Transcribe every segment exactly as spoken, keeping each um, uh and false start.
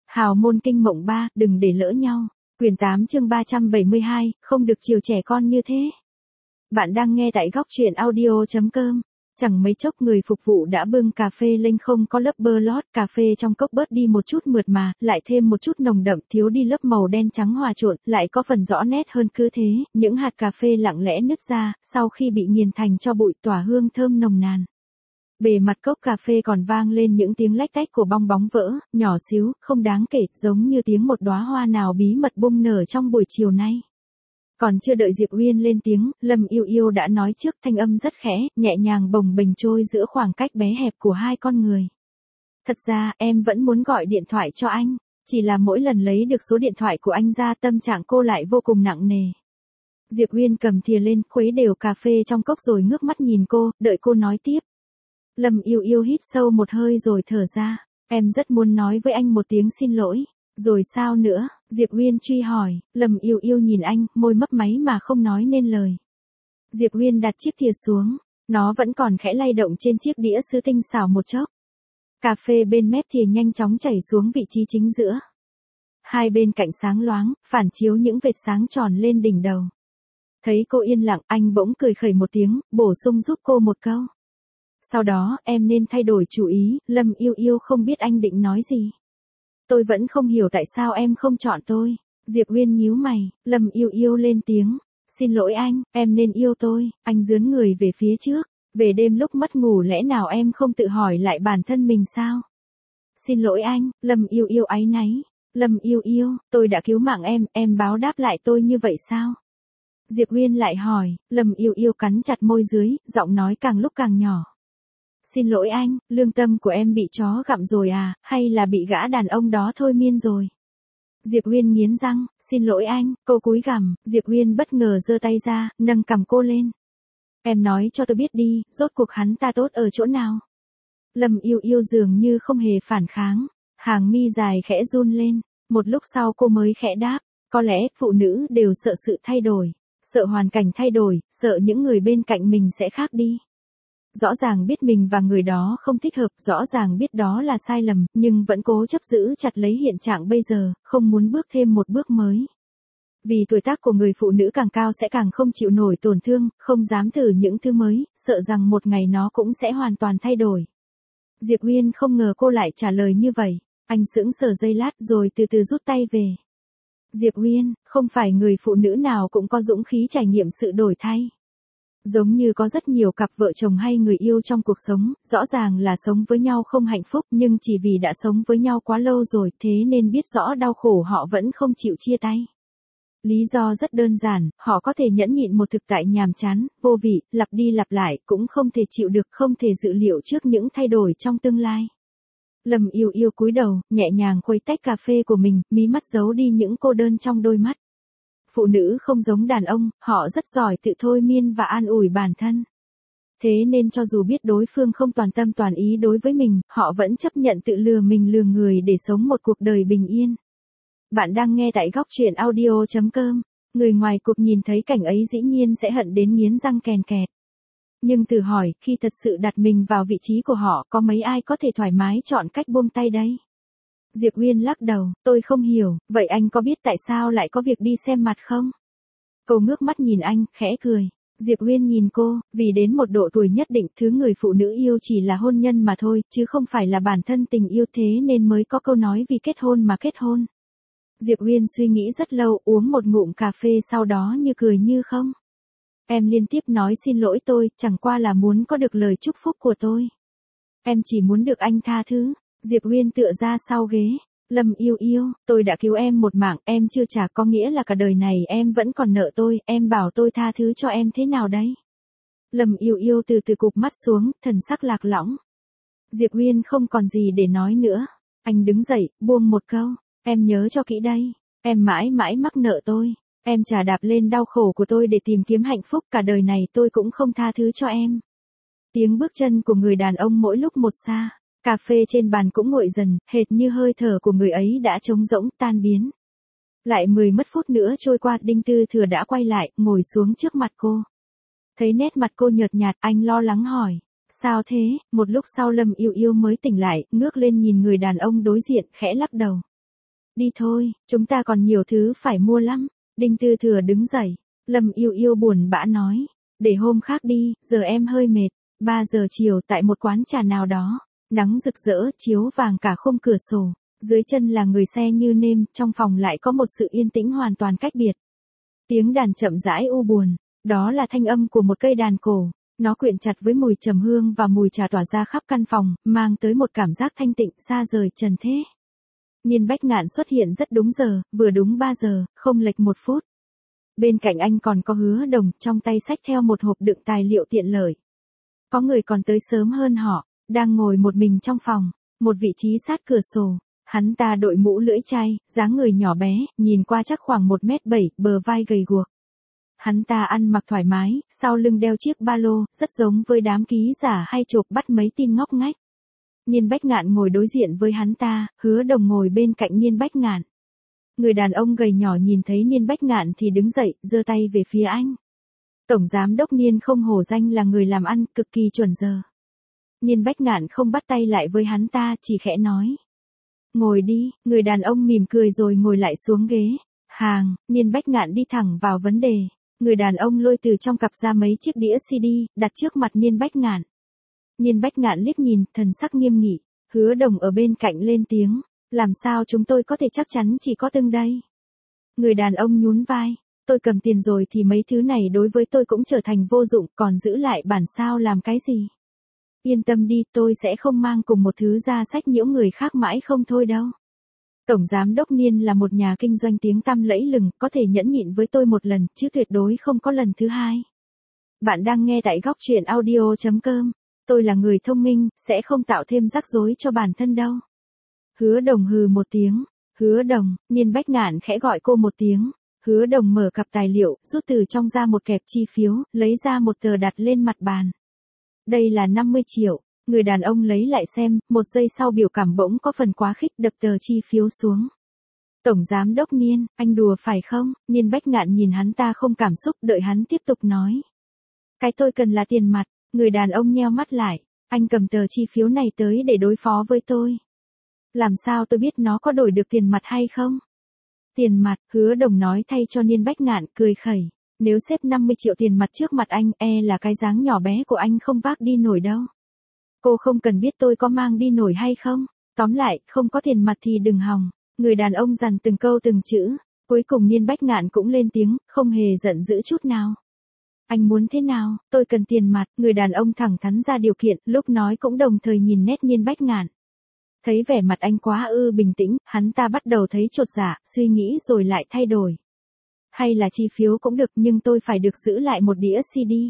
Hào môn kinh mộng ba, đừng để lỡ nhau. Quyển tám chương ba trăm bảy mươi hai, không được chiều trẻ con như thế. Bạn đang nghe tại góc truyện audio chấm com. Chẳng mấy chốc người phục vụ đã bưng cà phê lên, không có lớp bơ lót, cà phê trong cốc bớt đi một chút mượt mà, lại thêm một chút nồng đậm, thiếu đi lớp màu đen trắng hòa trộn, lại có phần rõ nét hơn. Cứ thế, những hạt cà phê lặng lẽ nứt ra, sau khi bị nghiền thành cho bụi tỏa hương thơm nồng nàn. Bề mặt cốc cà phê còn vang lên những tiếng lách tách của bong bóng vỡ, nhỏ xíu, không đáng kể, giống như tiếng một đóa hoa nào bí mật bung nở trong buổi chiều nay. Còn chưa đợi Diệp Uyên lên tiếng, Lâm Yêu Yêu đã nói trước, thanh âm rất khẽ, nhẹ nhàng bồng bềnh trôi giữa khoảng cách bé hẹp của hai con người. Thật ra, em vẫn muốn gọi điện thoại cho anh, chỉ là mỗi lần lấy được số điện thoại của anh ra, tâm trạng cô lại vô cùng nặng nề. Diệp Uyên cầm thìa lên, khuấy đều cà phê trong cốc rồi ngước mắt nhìn cô, đợi cô nói tiếp. Lâm Yêu Yêu hít sâu một hơi rồi thở ra, em rất muốn nói với anh một tiếng xin lỗi. Rồi sao nữa? Diệp Uyên truy hỏi. Lâm Yêu Yêu nhìn anh, môi mấp máy mà không nói nên lời. Diệp Uyên đặt chiếc thìa xuống, nó vẫn còn khẽ lay động trên chiếc đĩa sứ tinh xảo một chốc. Cà phê bên mép thìa nhanh chóng chảy xuống vị trí chính giữa. Hai bên cạnh sáng loáng, phản chiếu những vệt sáng tròn lên đỉnh đầu. Thấy cô yên lặng, anh bỗng cười khẩy một tiếng, bổ sung giúp cô một câu. Sau đó, em nên thay đổi chủ ý. Lâm Yêu Yêu không biết anh định nói gì. Tôi vẫn không hiểu tại sao em không chọn tôi. Diệp Uyên nhíu mày. Lâm Yêu Yêu lên tiếng. Xin lỗi anh, em nên yêu tôi. Anh dướn người về phía trước. Về đêm lúc mất ngủ lẽ nào em không tự hỏi lại bản thân mình sao? Xin lỗi anh. Lâm Yêu Yêu áy náy. Lâm Yêu Yêu, tôi đã cứu mạng em, em báo đáp lại tôi như vậy sao? Diệp Uyên lại hỏi. Lâm Yêu Yêu cắn chặt môi dưới, giọng nói càng lúc càng nhỏ. Xin lỗi anh, lương tâm của em bị chó gặm rồi à, hay là bị gã đàn ông đó thôi miên rồi? Diệp Uyên nghiến răng, xin lỗi anh, cô cúi gằm. Diệp Uyên bất ngờ giơ tay ra, nâng cằm cô lên. Em nói cho tôi biết đi, rốt cuộc hắn ta tốt ở chỗ nào? Lâm Yêu Yêu dường như không hề phản kháng, hàng mi dài khẽ run lên, một lúc sau cô mới khẽ đáp, có lẽ phụ nữ đều sợ sự thay đổi, sợ hoàn cảnh thay đổi, sợ những người bên cạnh mình sẽ khác đi. Rõ ràng biết mình và người đó không thích hợp, rõ ràng biết đó là sai lầm, nhưng vẫn cố chấp giữ chặt lấy hiện trạng bây giờ, không muốn bước thêm một bước mới. Vì tuổi tác của người phụ nữ càng cao sẽ càng không chịu nổi tổn thương, không dám thử những thứ mới, sợ rằng một ngày nó cũng sẽ hoàn toàn thay đổi. Diệp Uyên không ngờ cô lại trả lời như vậy, anh sững sờ giây lát rồi từ từ rút tay về. Diệp Uyên, không phải người phụ nữ nào cũng có dũng khí trải nghiệm sự đổi thay. Giống như có rất nhiều cặp vợ chồng hay người yêu trong cuộc sống, rõ ràng là sống với nhau không hạnh phúc nhưng chỉ vì đã sống với nhau quá lâu rồi thế nên biết rõ đau khổ họ vẫn không chịu chia tay. Lý do rất đơn giản, họ có thể nhẫn nhịn một thực tại nhàm chán, vô vị, lặp đi lặp lại, cũng không thể chịu được, không thể dự liệu trước những thay đổi trong tương lai. Lâm Yêu Yêu cúi đầu, nhẹ nhàng khuấy tách cà phê của mình, mí mắt giấu đi những cô đơn trong đôi mắt. Phụ nữ không giống đàn ông, họ rất giỏi tự thôi miên và an ủi bản thân. Thế nên cho dù biết đối phương không toàn tâm toàn ý đối với mình, họ vẫn chấp nhận tự lừa mình lừa người để sống một cuộc đời bình yên. Bạn đang nghe tại góc truyện audio chấm com. Người ngoài cuộc nhìn thấy cảnh ấy dĩ nhiên sẽ hận đến nghiến răng kèn kẹt. Nhưng tự hỏi, khi thật sự đặt mình vào vị trí của họ, có mấy ai có thể thoải mái chọn cách buông tay đấy? Diệp Uyên lắc đầu, tôi không hiểu, vậy anh có biết tại sao lại có việc đi xem mặt không? Cô ngước mắt nhìn anh, khẽ cười. Diệp Uyên nhìn cô, vì đến một độ tuổi nhất định, thứ người phụ nữ yêu chỉ là hôn nhân mà thôi, chứ không phải là bản thân tình yêu, thế nên mới có câu nói vì kết hôn mà kết hôn. Diệp Uyên suy nghĩ rất lâu, uống một ngụm cà phê sau đó như cười như không. Em liên tiếp nói xin lỗi tôi, chẳng qua là muốn có được lời chúc phúc của tôi. Em chỉ muốn được anh tha thứ. Diệp Uyên tựa ra sau ghế. Lâm Yêu Yêu, tôi đã cứu em một mạng, em chưa trả có nghĩa là cả đời này em vẫn còn nợ tôi, em bảo tôi tha thứ cho em thế nào đấy? Lâm Yêu Yêu từ từ cụp mắt xuống, thần sắc lạc lõng. Diệp Uyên không còn gì để nói nữa. Anh đứng dậy, buông một câu, em nhớ cho kỹ đây, em mãi mãi mắc nợ tôi, em chà đạp lên đau khổ của tôi để tìm kiếm hạnh phúc, cả đời này tôi cũng không tha thứ cho em. Tiếng bước chân của người đàn ông mỗi lúc một xa. Cà phê trên bàn cũng nguội dần, hệt như hơi thở của người ấy đã trống rỗng, tan biến. Lại mười mất phút nữa trôi qua, Đinh Tư Thừa đã quay lại, ngồi xuống trước mặt cô. Thấy nét mặt cô nhợt nhạt, anh lo lắng hỏi. Sao thế? Một lúc sau Lâm Yêu Yêu mới tỉnh lại, ngước lên nhìn người đàn ông đối diện, khẽ lắc đầu. Đi thôi, chúng ta còn nhiều thứ phải mua lắm. Đinh Tư Thừa đứng dậy. Lâm Yêu Yêu buồn bã nói. Để hôm khác đi, giờ em hơi mệt. ba giờ chiều tại một quán trà nào đó. Nắng rực rỡ, chiếu vàng cả khung cửa sổ. Dưới chân là người xe như nêm, trong phòng lại có một sự yên tĩnh hoàn toàn cách biệt. Tiếng đàn chậm rãi u buồn. Đó là thanh âm của một cây đàn cổ. Nó quyện chặt với mùi trầm hương và mùi trà tỏa ra khắp căn phòng, mang tới một cảm giác thanh tịnh xa rời trần thế. Niên Bách Ngạn xuất hiện rất đúng giờ, vừa đúng ba giờ, không lệch một phút. Bên cạnh anh còn có Hứa Đồng, trong tay xách theo một hộp đựng tài liệu tiện lợi. Có người còn tới sớm hơn họ, đang ngồi một mình trong phòng, một vị trí sát cửa sổ. Hắn ta đội mũ lưỡi chai, dáng người nhỏ bé, nhìn qua chắc khoảng một mét bảy, bờ vai gầy guộc. Hắn ta ăn mặc thoải mái, sau lưng đeo chiếc ba lô, rất giống với đám ký giả hay chụp bắt mấy tin ngóc ngách. Niên Bách Ngạn ngồi đối diện với hắn ta, Hứa Đồng ngồi bên cạnh Niên Bách Ngạn. Người đàn ông gầy nhỏ nhìn thấy Niên Bách Ngạn thì đứng dậy, giơ tay về phía anh. Tổng giám đốc Niên không hổ danh là người làm ăn, cực kỳ chuẩn giờ. Niên Bách Ngạn không bắt tay lại với hắn ta, chỉ khẽ nói. Ngồi đi, người đàn ông mỉm cười rồi ngồi lại xuống ghế. Hàng, Niên Bách Ngạn đi thẳng vào vấn đề. Người đàn ông lôi từ trong cặp ra mấy chiếc đĩa xê đê, đặt trước mặt Niên Bách Ngạn. Niên Bách Ngạn liếc nhìn, thần sắc nghiêm nghị. Hứa Đồng ở bên cạnh lên tiếng. Làm sao chúng tôi có thể chắc chắn chỉ có từng đây? Người đàn ông nhún vai. Tôi cầm tiền rồi thì mấy thứ này đối với tôi cũng trở thành vô dụng, còn giữ lại bản sao làm cái gì? Yên tâm đi, tôi sẽ không mang cùng một thứ ra sách nhiễu người khác mãi không thôi đâu. Tổng giám đốc Niên là một nhà kinh doanh tiếng tăm lẫy lừng, có thể nhẫn nhịn với tôi một lần, chứ tuyệt đối không có lần thứ hai. Bạn đang nghe tại góc truyện audio chấm com. Tôi là người thông minh, sẽ không tạo thêm rắc rối cho bản thân đâu. Hứa Đồng hừ một tiếng. Hứa Đồng, Niên Bách Ngạn khẽ gọi cô một tiếng. Hứa Đồng mở cặp tài liệu, rút từ trong ra một kẹp chi phiếu, lấy ra một tờ đặt lên mặt bàn. Đây là năm mươi triệu. Người đàn ông lấy lại xem, một giây sau biểu cảm bỗng có phần quá khích, đập tờ chi phiếu xuống. Tổng giám đốc Niên, anh đùa phải không? Niên Bách Ngạn nhìn hắn ta không cảm xúc, đợi hắn tiếp tục nói. Cái tôi cần là tiền mặt. Người đàn ông nheo mắt lại. Anh cầm tờ chi phiếu này tới để đối phó với tôi. Làm sao tôi biết nó có đổi được tiền mặt hay không? Tiền mặt, Hứa Đồng nói thay cho Niên Bách Ngạn, cười khẩy. Nếu xếp năm mươi triệu tiền mặt trước mặt anh, e là cái dáng nhỏ bé của anh không vác đi nổi đâu. Cô không cần biết tôi có mang đi nổi hay không. Tóm lại, không có tiền mặt thì đừng hòng. Người đàn ông dằn từng câu từng chữ. Cuối cùng Niên Bách Ngạn cũng lên tiếng, không hề giận dữ chút nào. Anh muốn thế nào? Tôi cần tiền mặt. Người đàn ông thẳng thắn ra điều kiện, lúc nói cũng đồng thời nhìn nét Niên Bách Ngạn. Thấy vẻ mặt anh quá ư bình tĩnh, hắn ta bắt đầu thấy chột dạ, suy nghĩ rồi lại thay đổi. Hay là chi phiếu cũng được, nhưng tôi phải được giữ lại một đĩa xê đê.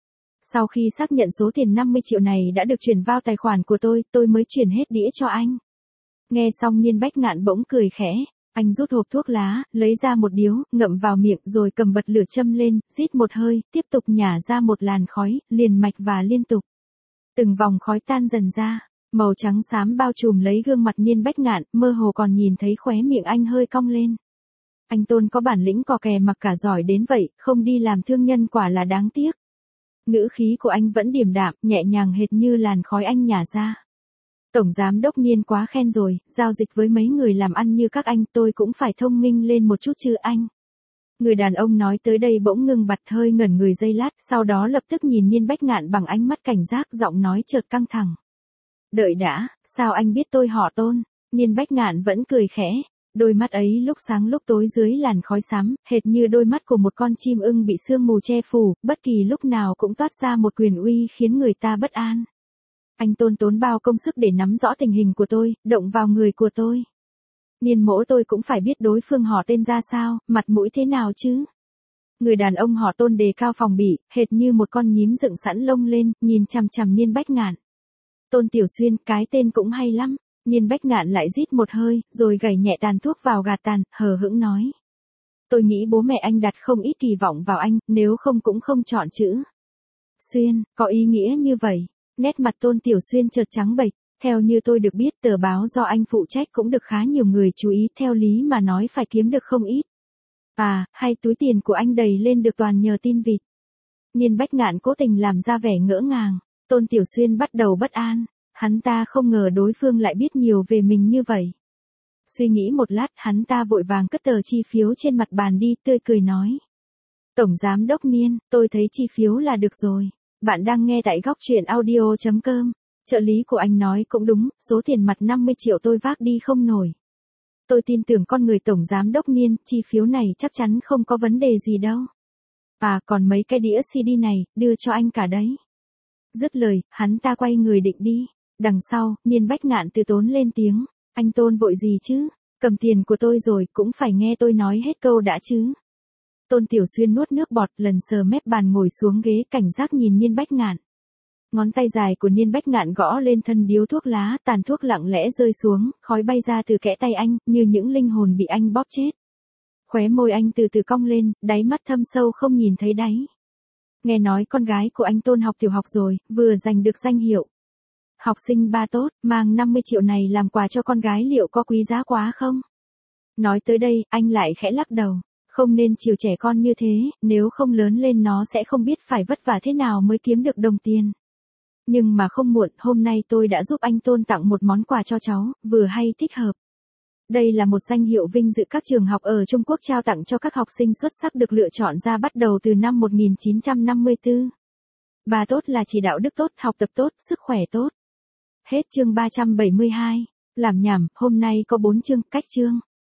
Sau khi xác nhận số tiền năm mươi triệu này đã được chuyển vào tài khoản của tôi, tôi mới chuyển hết đĩa cho anh. Nghe xong Niên Bách Ngạn bỗng cười khẽ. Anh rút hộp thuốc lá, lấy ra một điếu, ngậm vào miệng rồi cầm bật lửa châm lên, rít một hơi, tiếp tục nhả ra một làn khói, liền mạch và liên tục. Từng vòng khói tan dần ra, màu trắng xám bao trùm lấy gương mặt Niên Bách Ngạn, mơ hồ còn nhìn thấy khóe miệng anh hơi cong lên. Anh Tôn có bản lĩnh cò kè mặc cả giỏi đến vậy, không đi làm thương nhân quả là đáng tiếc. Ngữ khí của anh vẫn điềm đạm, nhẹ nhàng hệt như làn khói anh nhả ra. Tổng giám đốc Niên quá khen rồi, giao dịch với mấy người làm ăn như các anh tôi cũng phải thông minh lên một chút chứ anh. Người đàn ông nói tới đây bỗng ngưng bặt, hơi ngẩn người giây lát, sau đó lập tức nhìn Niên Bách Ngạn bằng ánh mắt cảnh giác, giọng nói chợt căng thẳng. Đợi đã, sao anh biết tôi họ Tôn? Niên Bách Ngạn vẫn cười khẽ. Đôi mắt ấy lúc sáng lúc tối dưới làn khói xám, hệt như đôi mắt của một con chim ưng bị sương mù che phủ, bất kỳ lúc nào cũng toát ra một quyền uy khiến người ta bất an. Anh Tôn tốn bao công sức để nắm rõ tình hình của tôi, động vào người của tôi. Niên mỗ tôi cũng phải biết đối phương họ tên ra sao, mặt mũi thế nào chứ. Người đàn ông họ Tôn đề cao phòng bị, hệt như một con nhím dựng sẵn lông lên, nhìn chằm chằm Niên Bách Ngạn. Tôn Tiểu Xuyên, cái tên cũng hay lắm. Niên Bách Ngạn lại rít một hơi, rồi gảy nhẹ tàn thuốc vào gạt tàn, hờ hững nói. Tôi nghĩ bố mẹ anh đặt không ít kỳ vọng vào anh, nếu không cũng không chọn chữ Xuyên, có ý nghĩa như vậy. Nét mặt Tôn Tiểu Xuyên chợt trắng bệch. Theo như tôi được biết, tờ báo do anh phụ trách cũng được khá nhiều người chú ý, theo lý mà nói phải kiếm được không ít. À, hay túi tiền của anh đầy lên được toàn nhờ tin vịt. Niên Bách Ngạn cố tình làm ra vẻ ngỡ ngàng. Tôn Tiểu Xuyên bắt đầu bất an. Hắn ta không ngờ đối phương lại biết nhiều về mình như vậy. Suy nghĩ một lát, hắn ta vội vàng cất tờ chi phiếu trên mặt bàn đi, tươi cười nói. Tổng giám đốc Niên, tôi thấy chi phiếu là được rồi. Bạn đang nghe tại góc truyện audio.com. Trợ lý của anh nói cũng đúng, số tiền mặt năm mươi triệu tôi vác đi không nổi. Tôi tin tưởng con người tổng giám đốc Niên, chi phiếu này chắc chắn không có vấn đề gì đâu. À, còn mấy cái đĩa xê đê này, đưa cho anh cả đấy. Dứt lời, hắn ta quay người định đi. Đằng sau, Niên Bách Ngạn từ tốn lên tiếng. Anh Tôn vội gì chứ? Cầm tiền của tôi rồi, cũng phải nghe tôi nói hết câu đã chứ. Tôn Tiểu Xuyên nuốt nước bọt, lần sờ mép bàn ngồi xuống ghế, cảnh giác nhìn Niên Bách Ngạn. Ngón tay dài của Niên Bách Ngạn gõ lên thân điếu thuốc lá, tàn thuốc lặng lẽ rơi xuống, khói bay ra từ kẽ tay anh, như những linh hồn bị anh bóp chết. Khóe môi anh từ từ cong lên, đáy mắt thâm sâu không nhìn thấy đáy. Nghe nói con gái của anh Tôn học tiểu học rồi, vừa giành được danh hiệu học sinh ba tốt, mang năm mươi triệu này làm quà cho con gái liệu có quý giá quá không? Nói tới đây, anh lại khẽ lắc đầu. Không nên chiều trẻ con như thế, nếu không lớn lên nó sẽ không biết phải vất vả thế nào mới kiếm được đồng tiền. Nhưng mà không muộn, hôm nay tôi đã giúp anh Tôn tặng một món quà cho cháu, vừa hay thích hợp. Đây là một danh hiệu vinh dự các trường học ở Trung Quốc trao tặng cho các học sinh xuất sắc được lựa chọn ra bắt đầu từ năm một nghìn chín trăm năm mươi tư. Ba tốt là chỉ đạo đức tốt, học tập tốt, sức khỏe tốt. Hết chương ba trăm bảy mươi hai. Làm nhảm, hôm nay có bốn chương, cách chương.